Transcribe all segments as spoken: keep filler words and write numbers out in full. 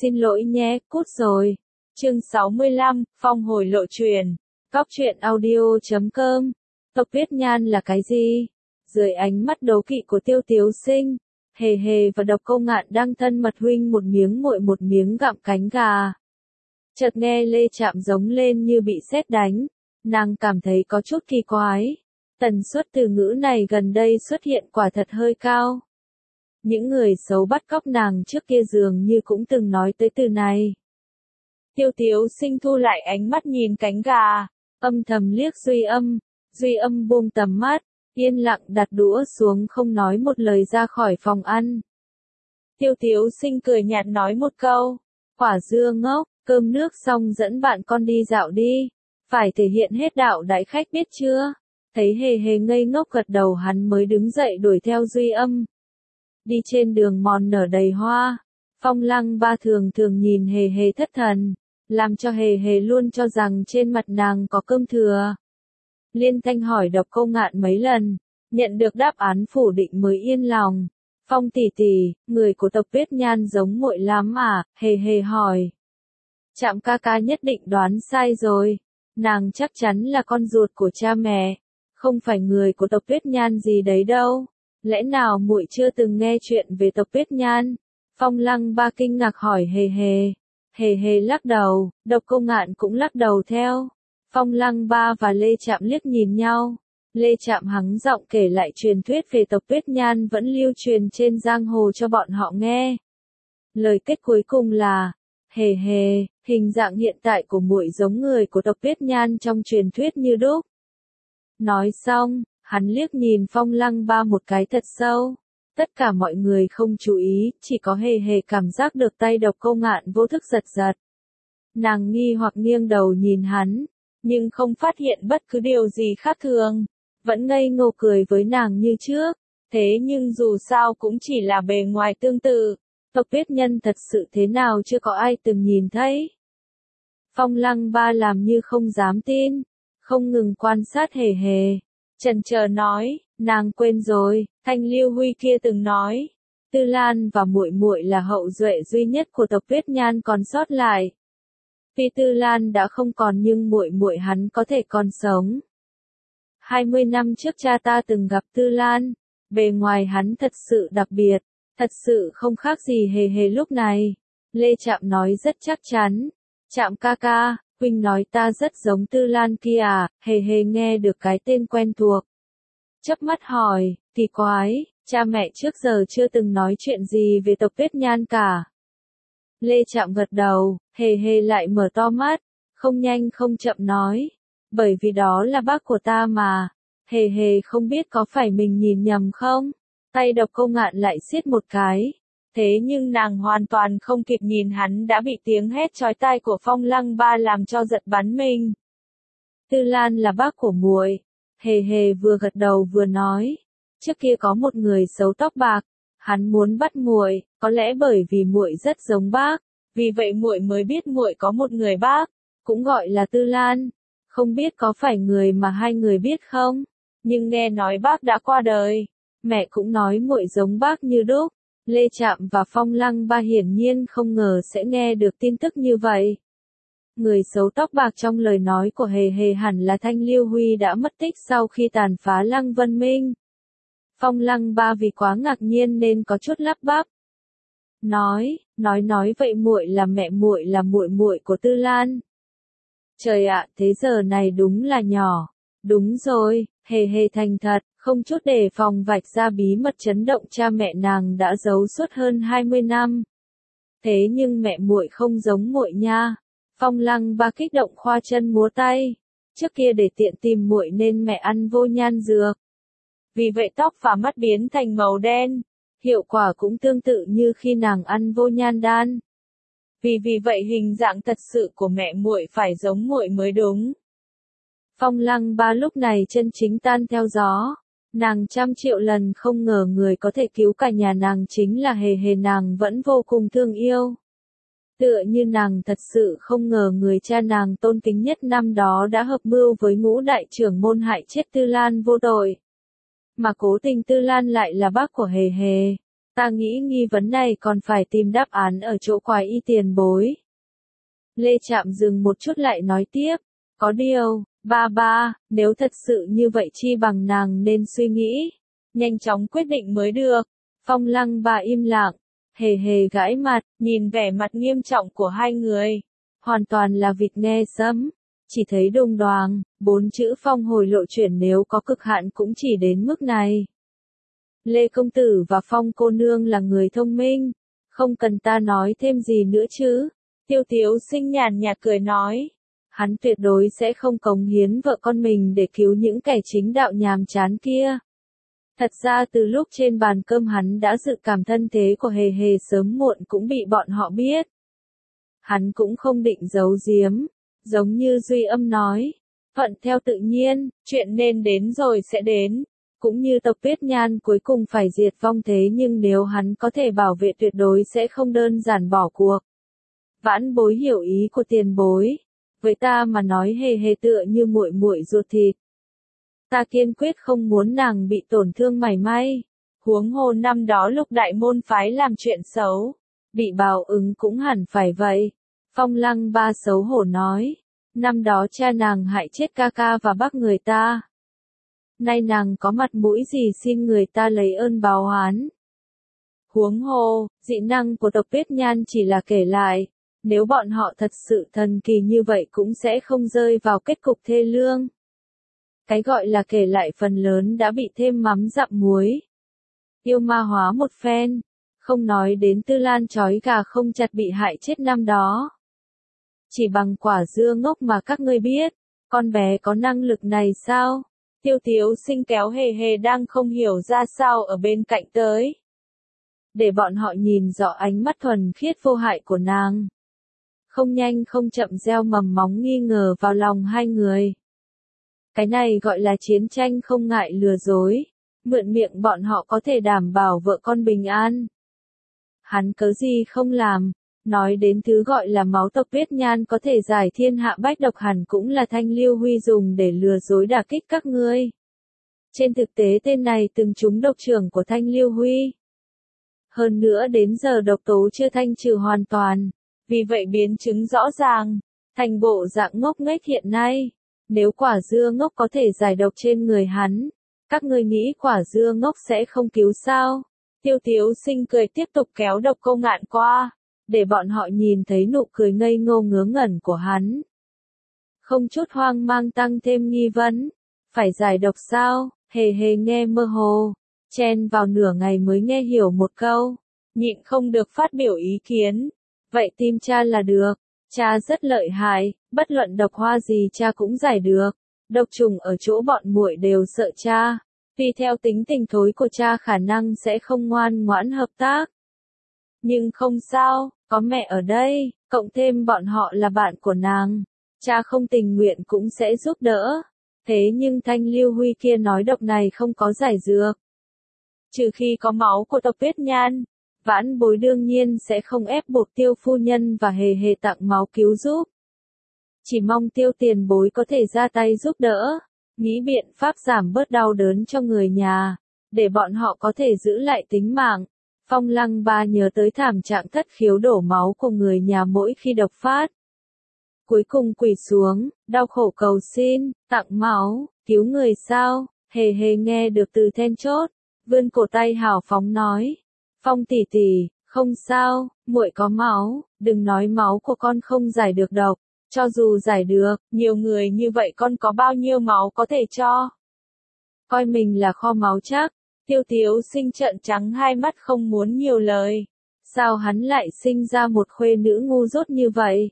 xin lỗi nhé, cút rồi. Chương sáu mươi lăm, Phong hồi lộ truyền. Cóc truyện audio chấm com. Tộc Tuyết Nhan là cái gì? Dưới ánh mắt đố kỵ của Tiêu Tiếu Sinh, Hề Hề và Độc Cô Ngạn đang thân mật huynh một miếng muội một miếng gặm cánh gà. Chợt nghe Lê Trạm giống lên như bị sét đánh, nàng cảm thấy có chút kỳ quái. Tần suất từ ngữ này gần đây xuất hiện quả thật hơi cao. Những người xấu bắt cóc nàng trước kia dường như cũng từng nói tới từ này. Tiêu Tiếu Sinh thu lại ánh mắt nhìn cánh gà, âm thầm liếc Duy Âm. Duy Âm buông tầm mắt, yên lặng đặt đũa xuống không nói một lời ra khỏi phòng ăn. Tiêu Tiếu Sinh cười nhạt nói một câu, quả dưa ngốc, cơm nước xong dẫn bạn con đi dạo đi, phải thể hiện hết đạo đại khách biết chưa? Thấy Hề Hề ngây ngốc gật đầu hắn mới đứng dậy đuổi theo Duy Âm. Đi trên đường mòn nở đầy hoa, Phong Lăng Ba thường thường nhìn Hề Hề thất thần, làm cho Hề Hề luôn cho rằng trên mặt nàng có cơm thừa. Liên thanh hỏi Độc Cô Ngạn mấy lần, nhận được đáp án phủ định mới yên lòng. Phong tỷ tỷ, người của tộc Tuyết Nhan giống muội lắm à? Hề Hề hỏi. Trạm ca ca nhất định đoán sai rồi, nàng chắc chắn là con ruột của cha mẹ, không phải người của tộc Tuyết Nhan gì đấy đâu. Lẽ nào muội chưa từng nghe chuyện về tộc Tuyết Nhan? Phong Lăng Ba kinh ngạc hỏi Hề Hề. Hề Hề lắc đầu, Độc Cô Ngạn cũng lắc đầu theo. Phong Lăng Ba và Lê Trạm liếc nhìn nhau. Lê Trạm hắng giọng kể lại truyền thuyết về tộc Tuyết Nhan vẫn lưu truyền trên giang hồ cho bọn họ nghe. Lời kết cuối cùng là, Hề Hề, hình dạng hiện tại của muội giống người của tộc Tuyết Nhan trong truyền thuyết như đúc. Nói xong, hắn liếc nhìn Phong Lăng Ba một cái thật sâu. Tất cả mọi người không chú ý, chỉ có Hề Hề cảm giác được tay Độc Cô Ngạn vô thức giật giật. Nàng nghi hoặc nghiêng đầu nhìn hắn, nhưng không phát hiện bất cứ điều gì khác thường, vẫn ngây ngô cười với nàng như trước. Thế nhưng dù sao cũng chỉ là bề ngoài tương tự, tộc Tuyết Nhân thật sự thế nào chưa có ai từng nhìn thấy. Phong Lăng Ba làm như không dám tin, không ngừng quan sát Hề Hề, chần chờ nói, nàng quên rồi, Thanh Lưu Huy kia từng nói, Tư Lan và muội muội là hậu duệ duy nhất của tộc Tuyết Nhan còn sót lại. Tuy Tư Lan đã không còn nhưng muội muội hắn có thể còn sống. hai mươi năm trước cha ta từng gặp Tư Lan, bề ngoài hắn thật sự đặc biệt, thật sự không khác gì Hề Hề lúc này. Lê Trạm nói rất chắc chắn, Trạm ca ca, huynh nói ta rất giống Tư Lan kia à? Hề Hề nghe được cái tên quen thuộc, chớp mắt hỏi, kỳ quái, cha mẹ trước giờ chưa từng nói chuyện gì về tộc Tuyết Nhan cả. Lê Trạm gật đầu, Hề Hề lại mở to mắt, không nhanh không chậm nói, bởi vì đó là bác của ta mà. Hề Hề không biết có phải mình nhìn nhầm không? Tay Độc Cô Ngạn lại siết một cái. Thế nhưng nàng hoàn toàn không kịp nhìn hắn đã bị tiếng hét chói tai của Phong Lăng Ba làm cho giật bắn mình. Tư Lan là bác của muội. Hề Hề vừa gật đầu vừa nói, trước kia có một người xấu tóc bạc, hắn muốn bắt muội, có lẽ bởi vì muội rất giống bác, vì vậy muội mới biết muội có một người bác, cũng gọi là Tư Lan. Không biết có phải người mà hai người biết không? Nhưng nghe nói bác đã qua đời, mẹ cũng nói muội giống bác như đúc. Lê Trạm và Phong Lăng Ba hiển nhiên không ngờ sẽ nghe được tin tức như vậy. Người xấu tóc bạc trong lời nói của Hề Hề hẳn là Thanh Lưu Huy đã mất tích sau khi tàn phá Lăng Vân Minh. Phong Lăng Ba vì quá ngạc nhiên nên có chút lắp bắp. Nói, nói nói vậy muội là mẹ muội là muội muội của Tư Lan. Trời ạ, thế giờ này đúng là nhỏ. Đúng rồi, Hề Hề thành thật, không chút đề phòng vạch ra bí mật chấn động cha mẹ nàng đã giấu suốt hơn hai mươi năm. Thế nhưng mẹ muội không giống muội nha. Phong Lăng Ba kích động khoa chân múa tay. Trước kia để tiện tìm muội nên mẹ ăn vô nhan dược. Vì vậy tóc và mắt biến thành màu đen. Hiệu quả cũng tương tự như khi nàng ăn vô nhan đan. Vì vì vậy hình dạng thật sự của mẹ muội phải giống muội mới đúng. Phong Lăng Ba lúc này chân chính tan theo gió. Nàng trăm triệu lần không ngờ người có thể cứu cả nhà nàng chính là Hề Hề, nàng vẫn vô cùng thương yêu. Tựa như nàng thật sự không ngờ người cha nàng tôn kính nhất năm đó đã hợp mưu với ngũ đại trưởng môn hại chết Tư Lan vô tội. Mà cố tình Tư Lan lại là bác của Hề Hề. Ta nghĩ nghi vấn này còn phải tìm đáp án ở chỗ quái y tiền bối. Lê Trạm dừng một chút lại nói tiếp, có điều, ba ba, nếu thật sự như vậy chi bằng nàng nên suy nghĩ, nhanh chóng quyết định mới được. Phong Lăng Ba im lặng, hề hề gãi mặt, nhìn vẻ mặt nghiêm trọng của hai người. Hoàn toàn là vịt nghe sấm, chỉ thấy đùng đoàng, bốn chữ phong hồi lộ chuyển nếu có cực hạn cũng chỉ đến mức này. Lê Công Tử và Phong cô nương là người thông minh, không cần ta nói thêm gì nữa chứ. Tiêu Tiếu Sinh nhàn nhạt cười nói, hắn tuyệt đối sẽ không cống hiến vợ con mình để cứu những kẻ chính đạo nhàm chán kia. Thật ra từ lúc trên bàn cơm hắn đã dự cảm thân thế của hề hề sớm muộn cũng bị bọn họ biết. Hắn cũng không định giấu giếm, giống như Duy Âm nói, thuận theo tự nhiên, chuyện nên đến rồi sẽ đến. Cũng như tộc Tuyết Nhan cuối cùng phải diệt vong thế nhưng nếu hắn có thể bảo vệ tuyệt đối sẽ không đơn giản bỏ cuộc. Vãn Bối hiểu ý của tiền bối, với ta mà nói hề hề tựa như muội muội ruột thịt. Ta kiên quyết không muốn nàng bị tổn thương mảy may. Huống hồ năm đó lúc đại môn phái làm chuyện xấu, bị báo ứng cũng hẳn phải vậy. Phong Lăng Ba xấu hổ nói, năm đó cha nàng hại chết ca ca và bác người ta. Nay nàng có mặt mũi gì xin người ta lấy ơn báo oán. Huống hồ, dị năng của tộc Tuyết Nhan chỉ là kể lại, nếu bọn họ thật sự thần kỳ như vậy cũng sẽ không rơi vào kết cục thê lương. Cái gọi là kể lại phần lớn đã bị thêm mắm dặm muối. Yêu ma hóa một phen, không nói đến Tư Lan chói gà không chặt bị hại chết năm đó. Chỉ bằng quả dưa ngốc mà các ngươi biết, con bé có năng lực này sao? Tiêu Tiếu Sinh kéo hề hề đang không hiểu ra sao ở bên cạnh tới. Để bọn họ nhìn rõ ánh mắt thuần khiết vô hại của nàng. Không nhanh không chậm gieo mầm móng nghi ngờ vào lòng hai người. Cái này gọi là chiến tranh không ngại lừa dối. Mượn miệng bọn họ có thể đảm bảo vợ con bình an. Hắn cớ gì không làm. Nói đến thứ gọi là máu tộc Tuyết Nhan có thể giải thiên hạ bách độc hẳn cũng là Thanh Lưu Huy dùng để lừa dối đả kích các ngươi. Trên thực tế tên này từng trúng độc trưởng của Thanh Lưu Huy. Hơn nữa đến giờ độc tố chưa thanh trừ hoàn toàn. Vì vậy biến chứng rõ ràng, thành bộ dạng ngốc nghếch hiện nay. Nếu quả dưa ngốc có thể giải độc trên người hắn, các ngươi nghĩ quả dưa ngốc sẽ không cứu sao? Tiêu Tiếu Sinh cười tiếp tục kéo Độc Cô Ngạn qua, để bọn họ nhìn thấy nụ cười ngây ngô ngớ ngẩn của hắn. Không chút hoang mang tăng thêm nghi vấn, phải giải độc sao? Hề hề nghe mơ hồ, chen vào nửa ngày mới nghe hiểu một câu, nhịn không được phát biểu ý kiến. Vậy tim cha là được, cha rất lợi hại, bất luận độc hoa gì cha cũng giải được. Độc trùng ở chỗ bọn muội đều sợ cha, vì theo tính tình thối của cha khả năng sẽ không ngoan ngoãn hợp tác. Nhưng không sao, có mẹ ở đây, cộng thêm bọn họ là bạn của nàng, cha không tình nguyện cũng sẽ giúp đỡ. Thế nhưng Thanh Lưu Huy kia nói độc này không có giải dược. Trừ khi có máu của tộc Tuyết Nhan, Vãn Bối đương nhiên sẽ không ép buộc Tiêu phu nhân và hề hề tặng máu cứu giúp. Chỉ mong Tiêu tiền bối có thể ra tay giúp đỡ, nghĩ biện pháp giảm bớt đau đớn cho người nhà, để bọn họ có thể giữ lại tính mạng. Phong Lăng Ba nhớ tới thảm trạng thất khiếu đổ máu của người nhà mỗi khi độc phát. Cuối cùng quỳ xuống, đau khổ cầu xin, tặng máu, cứu người sao? Hề hề nghe được từ then chốt, vươn cổ tay hào phóng nói. Phong tỷ tỷ, không sao, muội có máu, đừng nói máu của con không giải được độc, cho dù giải được, nhiều người như vậy con có bao nhiêu máu có thể cho? Coi mình là kho máu chắc. Tiêu Tiếu Sinh trợn trắng hai mắt không muốn nhiều lời. Sao hắn lại sinh ra một khuê nữ ngu dốt như vậy?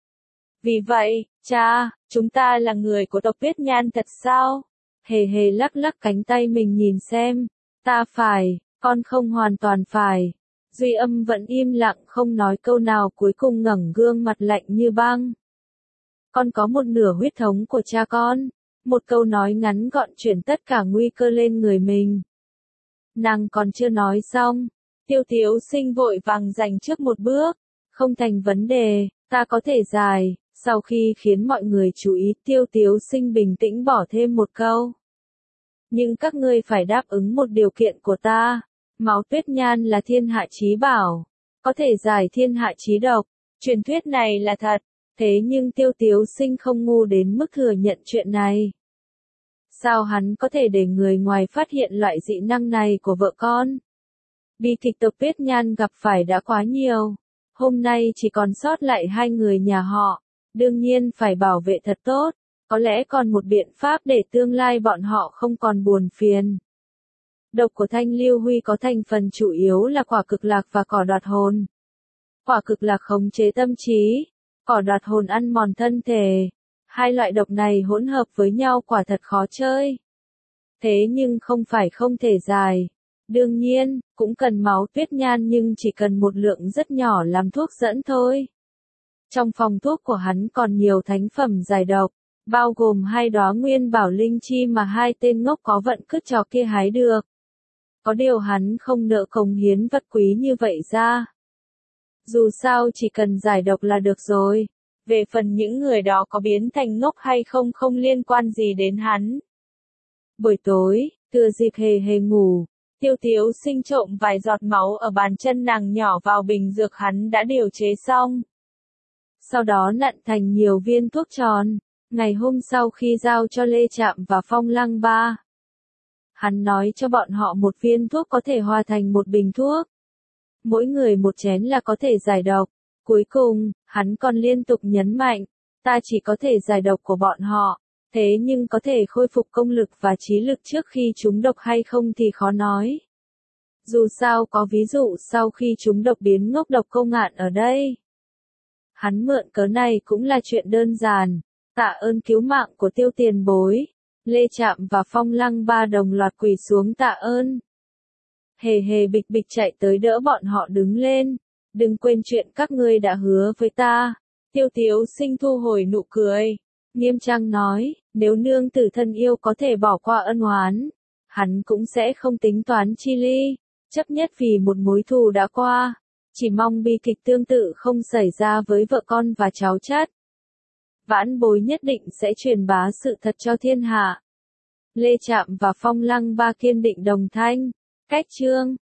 Vì vậy, cha, chúng ta là người của tộc Tuyết Nhan thật sao? Hề hề lắc lắc cánh tay mình nhìn xem. Ta phải, con không hoàn toàn phải. Duy Âm vẫn im lặng không nói câu nào, cuối cùng ngẩng gương mặt lạnh như băng. Con có một nửa huyết thống của cha con. Một câu nói ngắn gọn chuyển tất cả nguy cơ lên người mình. Nàng còn chưa nói xong, Tiêu Tiếu Sinh vội vàng giành trước một bước, không thành vấn đề, ta có thể giải. Sau khi khiến mọi người chú ý, Tiêu Tiếu Sinh bình tĩnh bỏ thêm một câu. Nhưng các ngươi phải đáp ứng một điều kiện của ta, Máu tuyết nhan là thiên hạ chí bảo, có thể giải thiên hạ chí độc. Truyền thuyết này là thật, thế nhưng Tiêu Tiếu Sinh không ngu đến mức thừa nhận chuyện này. Sao hắn có thể để người ngoài phát hiện loại dị năng này của vợ con? Bi kịch Tộc Tuyết Nhan gặp phải đã quá nhiều, hôm nay chỉ còn sót lại hai người nhà họ, đương nhiên phải bảo vệ thật tốt, có lẽ còn một biện pháp để tương lai bọn họ không còn buồn phiền. Độc của Thanh Lưu Huy có thành phần chủ yếu là quả cực lạc và cỏ đoạt hồn. Quả cực lạc khống chế tâm trí, cỏ đoạt hồn ăn mòn thân thể. Hai loại độc này hỗn hợp với nhau quả thật khó chơi. Thế nhưng không phải không thể giải. Đương nhiên, cũng cần máu tuyết nhan nhưng chỉ cần một lượng rất nhỏ làm thuốc dẫn thôi. Trong phòng thuốc của hắn còn nhiều thánh phẩm giải độc, bao gồm hai đóa nguyên bảo linh chi mà hai tên ngốc có vận cứt chó kia hái được. Có điều hắn không nỡ cống hiến vật quý như vậy ra. Dù sao chỉ cần giải độc là được rồi. Về phần những người đó có biến thành ngốc hay không không liên quan gì đến hắn. Buổi tối, thừa dịp hề hề ngủ, Tiêu Tiếu Sinh trộm vài giọt máu ở bàn chân nàng nhỏ vào bình dược hắn đã điều chế xong. Sau đó nặn thành nhiều viên thuốc tròn, ngày hôm sau khi giao cho Lê Trạm và Phong Lăng Ba. Hắn nói cho bọn họ một viên thuốc có thể hòa thành một bình thuốc. Mỗi người một chén là có thể giải độc. Cuối cùng, hắn còn liên tục nhấn mạnh, ta chỉ có thể giải độc của bọn họ, thế nhưng có thể khôi phục công lực và trí lực trước khi chúng độc hay không thì khó nói. Dù sao có ví dụ sau khi chúng độc biến ngốc độc Câu Ngạn ở đây. Hắn mượn cớ này cũng là chuyện đơn giản, tạ ơn cứu mạng của Tiêu tiền bối. Lê Trạm và Phong Lăng Ba đồng loạt quỳ xuống tạ ơn. Hề hề bịch bịch chạy tới đỡ bọn họ đứng lên. Đừng quên chuyện các ngươi đã hứa với ta. Tiêu Tiếu Sinh thu hồi nụ cười. Nghiêm trang nói, nếu nương tử thân yêu có thể bỏ qua ân oán, hắn cũng sẽ không tính toán chi ly, chấp nhất vì một mối thù đã qua. Chỉ mong bi kịch tương tự không xảy ra với vợ con và cháu chắt. Vãn bối nhất định sẽ truyền bá sự thật cho thiên hạ. Lê Trạm và Phong Lăng Ba kiên định đồng thanh. Cách chương